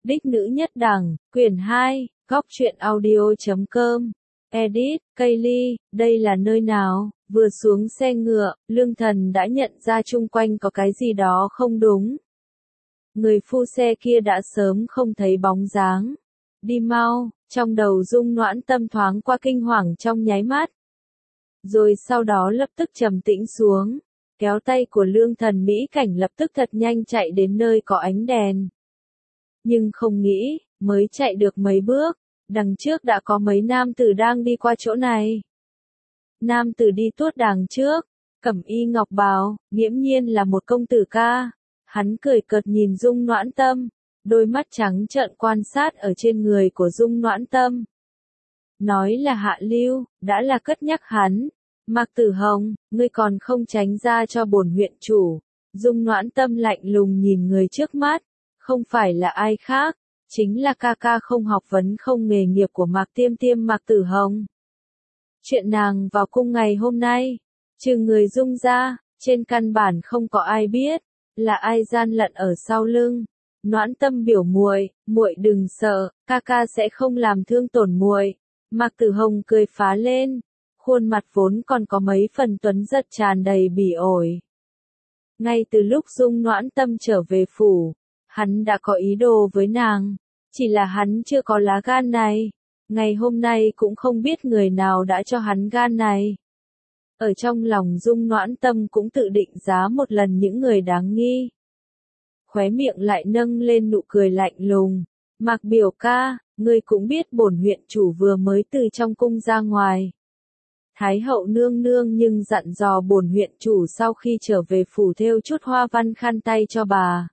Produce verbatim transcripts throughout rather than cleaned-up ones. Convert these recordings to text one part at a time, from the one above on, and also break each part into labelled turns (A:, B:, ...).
A: Đích nữ nhất đẳng, quyển hai, góc truyện audio.com. Edit, Kaylee, đây là nơi nào? Vừa xuống xe ngựa, Lương Thần đã nhận ra chung quanh có cái gì đó không đúng. Người phu xe kia đã sớm không thấy bóng dáng. Đi mau, trong đầu Dung Noãn Tâm thoáng qua kinh hoàng trong nháy mắt. Rồi sau đó lập tức trầm tĩnh xuống, kéo tay của Lương Thần Mỹ Cảnh lập tức thật nhanh chạy đến nơi có ánh đèn. Nhưng không nghĩ, mới chạy được mấy bước, đằng trước đã có mấy nam tử đang đi qua chỗ này. Nam tử đi tuốt đằng trước, cẩm y ngọc bào, nghiễm nhiên là một công tử ca. Hắn cười cợt nhìn Dung Noãn Tâm, đôi mắt trắng trợn quan sát ở trên người của Dung Noãn Tâm. Nói là hạ lưu, đã là cất nhắc hắn. Mạc Tử Hồng, ngươi còn không tránh ra cho bổn huyện chủ. Dung Noãn Tâm lạnh lùng nhìn người trước mắt, không phải là ai khác, chính là ca ca không học vấn không nghề nghiệp của Mạc Tiêm Tiêm Mạc Tử Hồng. Chuyện nàng vào cung ngày hôm nay, trừ người Dung ra, trên căn bản không có ai biết, là ai gian lận ở sau lưng. Noãn Tâm biểu muội, muội đừng sợ, ca ca sẽ không làm thương tổn muội. Mạc Tử Hồng cười phá lên, khuôn mặt vốn còn có mấy phần tuấn giật tràn đầy bỉ ổi. Ngay từ lúc Dung Noãn Tâm trở về phủ, hắn đã có ý đồ với nàng, chỉ là hắn chưa có lá gan này. Ngày hôm nay cũng không biết người nào đã cho hắn gan này. Ở trong lòng Dung Noãn Tâm cũng tự định giá một lần những người đáng nghi. Khóe miệng lại nâng lên nụ cười lạnh lùng. Mạc biểu ca, ngươi cũng biết bổn huyện chủ vừa mới từ trong cung ra ngoài. Thái hậu nương nương nhưng dặn dò bổn huyện chủ sau khi trở về phủ thêu chút hoa văn khăn tay cho bà.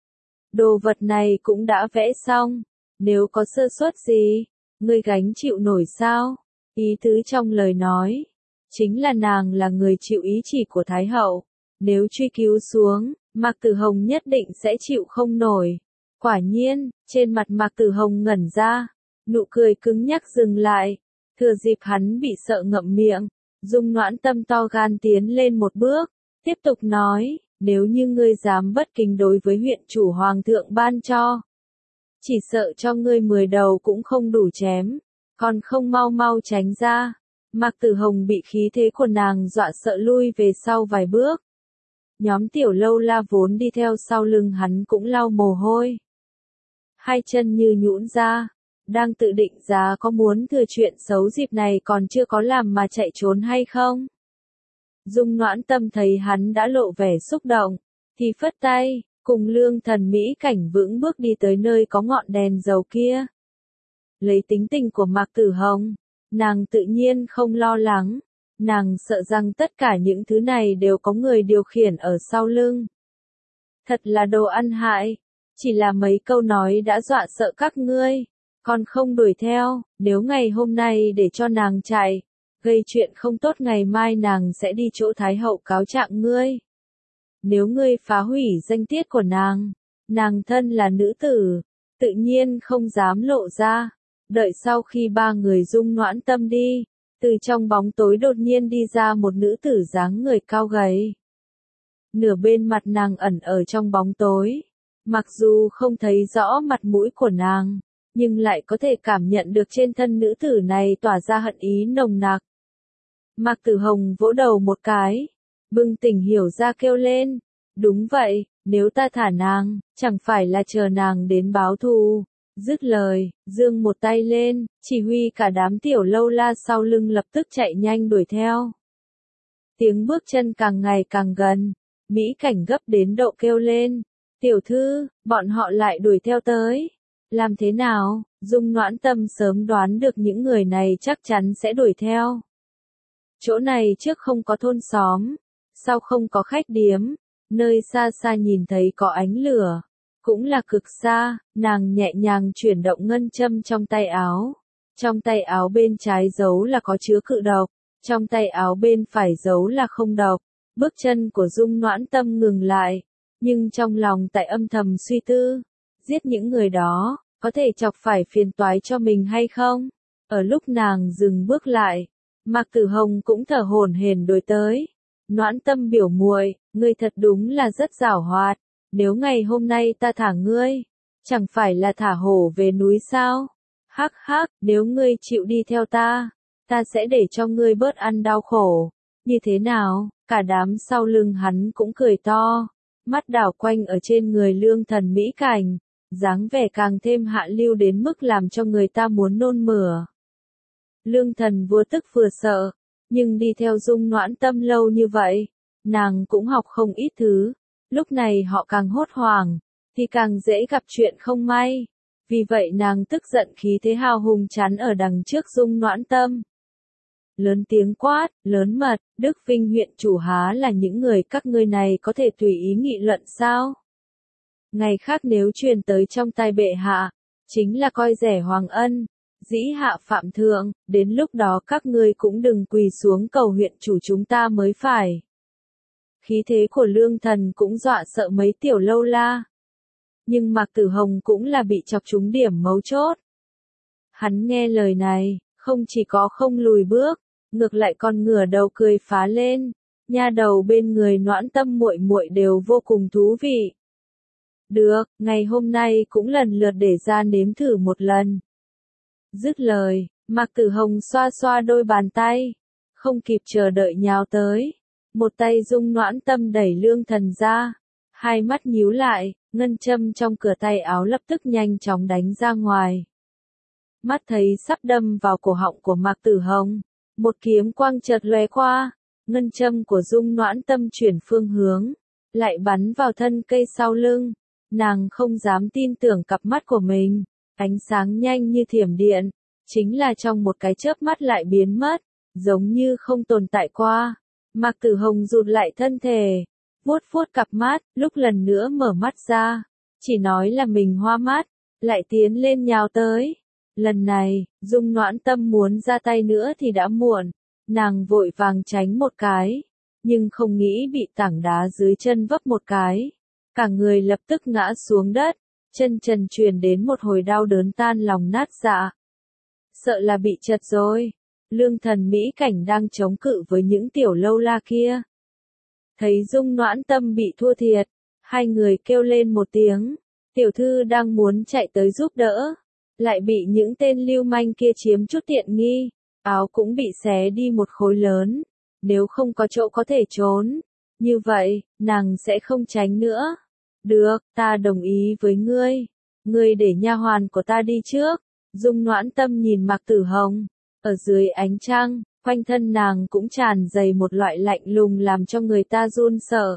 A: Đồ vật này cũng đã vẽ xong, nếu có sơ suất gì, ngươi gánh chịu nổi sao? Ý tứ trong lời nói, chính là nàng là người chịu ý chỉ của Thái hậu, nếu truy cứu xuống, Mạc Tử Hồng nhất định sẽ chịu không nổi. Quả nhiên, trên mặt Mạc Tử Hồng ngẩn ra, nụ cười cứng nhắc dừng lại, thừa dịp hắn bị sợ ngậm miệng, Dung Noãn Tâm to gan tiến lên một bước, tiếp tục nói, nếu như ngươi dám bất kính đối với huyện chủ hoàng thượng ban cho, chỉ sợ cho ngươi mười đầu cũng không đủ chém, còn không mau mau tránh ra. Mạc Tử Hồng bị khí thế của nàng dọa sợ lui về sau vài bước. Nhóm tiểu lâu la vốn đi theo sau lưng hắn cũng lau mồ hôi. Hai chân như nhũn ra, đang tự định giá có muốn thừa chuyện xấu dịp này còn chưa có làm mà chạy trốn hay không. Dung Noãn Tâm thấy hắn đã lộ vẻ xúc động, thì phất tay, cùng Lương Thần Mỹ Cảnh vững bước đi tới nơi có ngọn đèn dầu kia. Lấy tính tình của Mạc Tử Hồng, nàng tự nhiên không lo lắng, nàng sợ rằng tất cả những thứ này đều có người điều khiển ở sau lưng. Thật là đồ ăn hại, chỉ là mấy câu nói đã dọa sợ các ngươi, còn không đuổi theo, nếu ngày hôm nay để cho nàng chạy, gây chuyện không tốt ngày mai nàng sẽ đi chỗ Thái hậu cáo trạng ngươi. Nếu ngươi phá hủy danh tiết của nàng, nàng thân là nữ tử, tự nhiên không dám lộ ra. Đợi sau khi ba người Dung Noãn Tâm đi, từ trong bóng tối đột nhiên đi ra một nữ tử dáng người cao gầy. Nửa bên mặt nàng ẩn ở trong bóng tối, mặc dù không thấy rõ mặt mũi của nàng, nhưng lại có thể cảm nhận được trên thân nữ tử này tỏa ra hận ý nồng nặc. Mạc Tử Hồng vỗ đầu một cái, bừng tỉnh hiểu ra kêu lên, đúng vậy, nếu ta thả nàng, chẳng phải là chờ nàng đến báo thù. Dứt lời, giương một tay lên, chỉ huy cả đám tiểu lâu la sau lưng lập tức chạy nhanh đuổi theo. Tiếng bước chân càng ngày càng gần, Mỹ Cảnh gấp đến độ kêu lên, tiểu thư, bọn họ lại đuổi theo tới. Làm thế nào? Dung Noãn Tâm sớm đoán được những người này chắc chắn sẽ đuổi theo. Chỗ này trước không có thôn xóm, sau không có khách điếm, nơi xa xa nhìn thấy có ánh lửa. Cũng là cực xa, nàng nhẹ nhàng chuyển động ngân châm trong tay áo. Trong tay áo bên trái giấu là có chứa cự độc, trong tay áo bên phải giấu là không độc. Bước chân của Dung Noãn Tâm ngừng lại, nhưng trong lòng tại âm thầm suy tư, giết những người đó, có thể chọc phải phiền toái cho mình hay không? Ở lúc nàng dừng bước lại, Mạc Tử Hồng cũng thở hổn hển đuổi tới. Noãn Tâm biểu muội, ngươi thật đúng là rất giảo hoạt. Nếu ngày hôm nay ta thả ngươi, Chẳng phải là thả hổ về núi sao? Hắc hắc, nếu ngươi chịu đi theo ta, ta sẽ để cho ngươi bớt ăn đau khổ. Như thế nào? Cả đám sau lưng hắn cũng cười to, mắt đảo quanh ở trên người Lương Thần Mỹ Cảnh, dáng vẻ càng thêm hạ lưu đến mức làm cho người ta muốn nôn mửa. Lương Thần vừa tức vừa sợ, nhưng đi theo Dung Noãn Tâm lâu như vậy, nàng cũng học không ít thứ, lúc này họ càng hốt hoảng, thì càng dễ gặp chuyện không may. Vì vậy nàng tức giận khí thế hào hùng chắn ở đằng trước Dung Noãn Tâm. Lớn tiếng quát, lớn mật, Đức Vinh huyện chủ há là những người các ngươi này có thể tùy ý nghị luận sao? Ngày khác nếu truyền tới trong tai bệ hạ, chính là coi rẻ Hoàng Ân, dĩ hạ phạm thượng, đến lúc đó các ngươi cũng đừng quỳ xuống cầu huyện chủ chúng ta mới phải. Khí thế của Lương Thần cũng dọa sợ mấy tiểu lâu la. Nhưng Mạc Tử Hồng cũng là bị chọc trúng điểm mấu chốt. Hắn nghe lời này, không chỉ có không lùi bước, ngược lại còn ngửa đầu cười phá lên, nha đầu bên người Noãn Tâm muội muội đều vô cùng thú vị. Được, ngày hôm nay cũng lần lượt để ra nếm thử một lần. Dứt lời, Mạc Tử Hồng xoa xoa đôi bàn tay, không kịp chờ đợi nhào tới, một tay Dung Noãn Tâm đẩy Lương Thần ra, hai mắt nhíu lại, ngân châm trong cửa tay áo lập tức nhanh chóng đánh ra ngoài. Mắt thấy sắp đâm vào cổ họng của Mạc Tử Hồng, một kiếm quang chợt lóe qua, ngân châm của Dung Noãn Tâm chuyển phương hướng, lại bắn vào thân cây sau lưng. Nàng không dám tin tưởng cặp mắt của mình, ánh sáng nhanh như thiểm điện, chính là trong một cái chớp mắt lại biến mất, giống như không tồn tại qua. Mạc Tử Hồng rụt lại thân thể, vuốt vuốt cặp mắt, lúc lần nữa mở mắt ra, chỉ nói là mình hoa mắt, lại tiến lên nhào tới. Lần này, Dung Noãn Tâm muốn ra tay nữa thì đã muộn, nàng vội vàng tránh một cái, nhưng không nghĩ bị tảng đá dưới chân vấp một cái. Cả người lập tức ngã xuống đất, chân trần truyền đến một hồi đau đớn tan lòng nát dạ. Sợ là bị trật rồi. Lương Thần Mỹ Cảnh đang chống cự với những tiểu lâu la kia. Thấy Dung Noãn Tâm bị thua thiệt, hai người kêu lên một tiếng, tiểu thư đang muốn chạy tới giúp đỡ, lại bị những tên lưu manh kia chiếm chút tiện nghi, áo cũng bị xé đi một khối lớn, nếu không có chỗ có thể trốn, như vậy, nàng sẽ không tránh nữa. Được, ta đồng ý với ngươi. Ngươi để nha hoàn của ta đi trước. Dung Noãn Tâm nhìn Mạc Tử Hồng. Ở dưới ánh trăng, quanh thân nàng cũng tràn đầy một loại lạnh lùng làm cho người ta run sợ.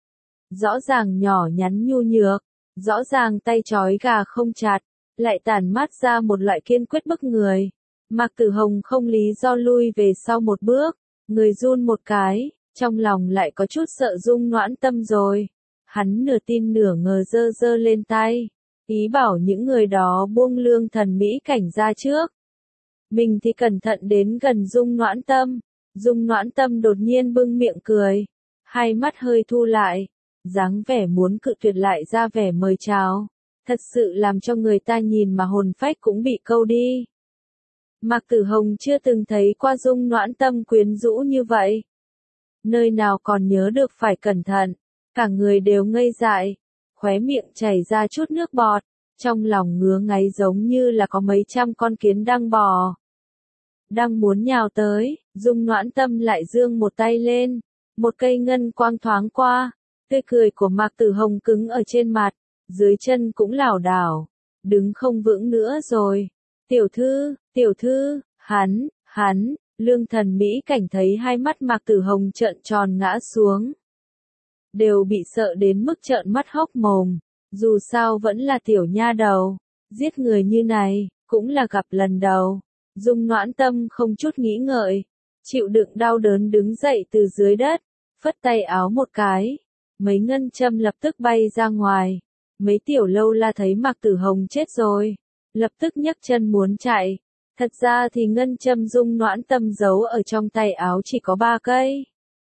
A: Rõ ràng nhỏ nhắn nhu nhược, rõ ràng tay trói gà không chặt, lại tản mát ra một loại kiên quyết bức người. Mạc Tử Hồng không lý do lui về sau một bước, người run một cái, trong lòng lại có chút sợ Dung Noãn Tâm rồi. Hắn nửa tin nửa ngờ giơ giơ lên tay, ý bảo những người đó buông Lương Thần Mỹ Cảnh ra trước. Mình thì cẩn thận đến gần Dung Noãn Tâm, Dung Noãn Tâm đột nhiên bưng miệng cười, hai mắt hơi thu lại, dáng vẻ muốn cự tuyệt lại ra vẻ mời chào, thật sự làm cho người ta nhìn mà hồn phách cũng bị câu đi. Mạc Tử Hồng chưa từng thấy qua Dung Noãn Tâm quyến rũ như vậy. Nơi nào còn nhớ được phải cẩn thận. Cả người đều ngây dại, khóe miệng chảy ra chút nước bọt, trong lòng ngứa ngáy giống như là có mấy trăm con kiến đang bò. Đang muốn nhào tới, Dung Noãn Tâm lại giương một tay lên, một cây ngân quang thoáng qua, tươi cười của Mạc Tử Hồng cứng ở trên mặt, dưới chân cũng lảo đảo, đứng không vững nữa rồi. Tiểu thư, tiểu thư, hắn, hắn, Lương Thần Mỹ Cảnh thấy hai mắt Mạc Tử Hồng trợn tròn ngã xuống. Đều bị sợ đến mức trợn mắt hốc mồm, dù sao vẫn là tiểu nha đầu, giết người như này, cũng là gặp lần đầu. Dung Noãn Tâm không chút nghĩ ngợi, chịu đựng đau đớn đứng dậy từ dưới đất, phất tay áo một cái, mấy ngân châm lập tức bay ra ngoài. Mấy tiểu lâu la thấy Mạc Tử Hồng chết rồi, lập tức nhấc chân muốn chạy, thật ra thì ngân châm Dung Noãn Tâm giấu ở trong tay áo chỉ có ba cây.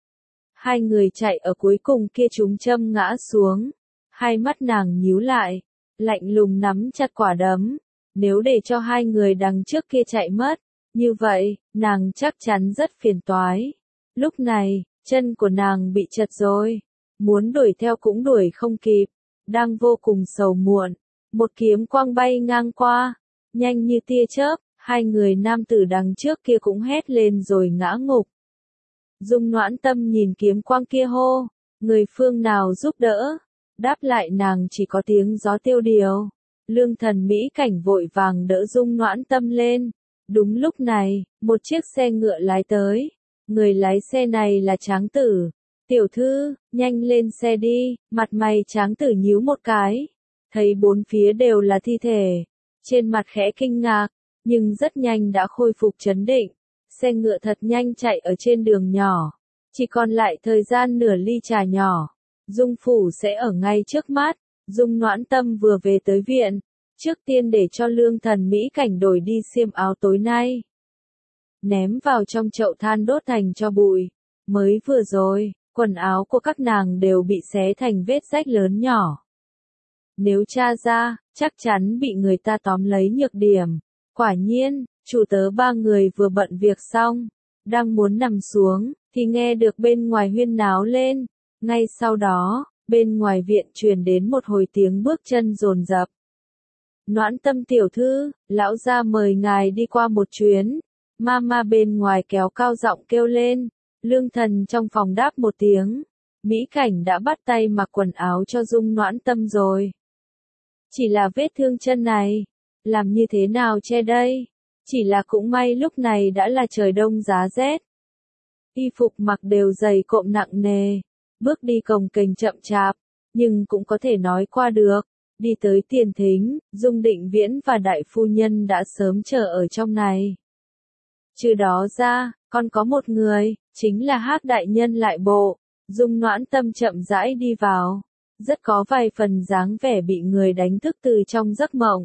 A: Hai người chạy ở cuối cùng kia chúng châm ngã xuống, hai mắt nàng nhíu lại, lạnh lùng nắm chặt quả đấm, nếu để cho hai người đằng trước kia chạy mất, như vậy, nàng chắc chắn rất phiền toái. Lúc này, chân của nàng bị chật rồi, muốn đuổi theo cũng đuổi không kịp, đang vô cùng sầu muộn, một kiếm quang bay ngang qua, nhanh như tia chớp, hai người nam tử đằng trước kia cũng hét lên rồi ngã ngục. Dung Noãn Tâm nhìn kiếm quang kia hô, người phương nào giúp đỡ, đáp lại nàng chỉ có tiếng gió tiêu điều. Lương Thần Mỹ Cảnh vội vàng đỡ Dung Noãn Tâm lên. Đúng lúc này, một chiếc xe ngựa lái tới, người lái xe này là Tráng Tử. Tiểu thư, nhanh lên xe đi, mặt mày Tráng Tử nhíu một cái, thấy bốn phía đều là thi thể, trên mặt khẽ kinh ngạc, nhưng rất nhanh đã khôi phục trấn định. Xe ngựa thật nhanh chạy ở trên đường nhỏ, chỉ còn lại thời gian nửa ly trà nhỏ. Dung phủ sẽ ở ngay trước mắt. Dung Noãn Tâm vừa về tới viện, trước tiên để cho Lương Thần Mỹ Cảnh đổi đi xiêm áo tối nay, ném vào trong chậu than đốt thành tro bụi. Mới vừa rồi, quần áo của các nàng đều bị xé thành vết rách lớn nhỏ. Nếu tra ra, chắc chắn bị người ta tóm lấy nhược điểm. Quả nhiên, chủ tớ ba người vừa bận việc xong, đang muốn nằm xuống, thì nghe được bên ngoài huyên náo lên. Ngay sau đó, bên ngoài viện truyền đến một hồi tiếng bước chân dồn dập. Noãn Tâm tiểu thư, lão gia mời ngài đi qua một chuyến. Mama bên ngoài kéo cao giọng kêu lên. Lương Thần trong phòng đáp một tiếng. Mỹ Cảnh đã bắt tay mặc quần áo cho Dung Noãn Tâm rồi. Chỉ là vết thương chân này, làm như thế nào che đây? Chỉ là cũng may lúc này đã là trời đông giá rét. Y phục mặc đều dày cộm nặng nề, bước đi cồng kềnh chậm chạp, nhưng cũng có thể nói qua được. Đi tới tiền thính, Dung Định Viễn và đại phu nhân đã sớm chờ ở trong này. Trừ đó ra, còn có một người, chính là Hắc đại nhân lại bộ. Dung Noãn Tâm chậm rãi đi vào, rất có vài phần dáng vẻ bị người đánh thức từ trong giấc mộng.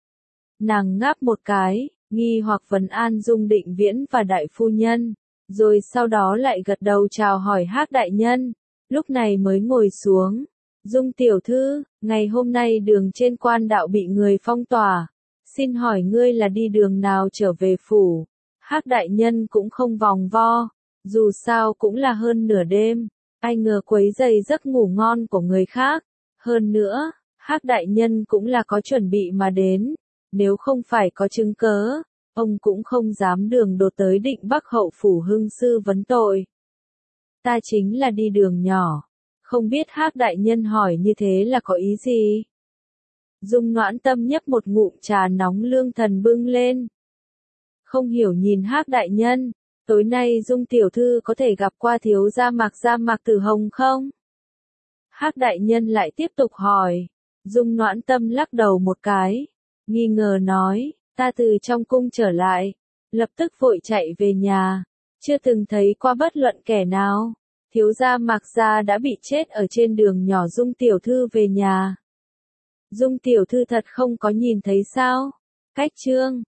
A: Nàng ngáp một cái, nghi hoặc vấn an Dung Định Viễn và đại phu nhân, rồi sau đó lại gật đầu chào hỏi Hắc đại nhân, lúc này mới ngồi xuống. Dung tiểu thư, ngày hôm nay đường trên quan đạo bị người phong tỏa, xin hỏi ngươi là đi đường nào trở về phủ? Hắc đại nhân cũng không vòng vo, dù sao cũng là hơn nửa đêm, ai ngờ quấy rầy giấc ngủ ngon của người khác. Hơn nữa, Hắc đại nhân cũng là có chuẩn bị mà đến, nếu không phải có chứng cớ, ông cũng không dám đường đột tới Định Bắc hậu phủ hưng sư vấn tội. Ta chính là đi đường nhỏ, không biết Hắc đại nhân hỏi như thế là có ý gì? Dung Noãn Tâm nhấp một ngụm trà nóng Lương Thần bưng lên. Không hiểu nhìn Hắc đại nhân, tối nay Dung tiểu thư có thể gặp qua thiếu gia Mạc gia Mạc Tử Hồng không? Hắc đại nhân lại tiếp tục hỏi. Dung Noãn Tâm lắc đầu một cái, nghi ngờ nói, ta từ trong cung trở lại, lập tức vội chạy về nhà, chưa từng thấy qua bất luận kẻ nào. Thiếu gia Mạc gia đã bị chết ở trên đường nhỏ. Dung tiểu thư về nhà. Dung tiểu thư thật không có nhìn thấy sao? Cách chương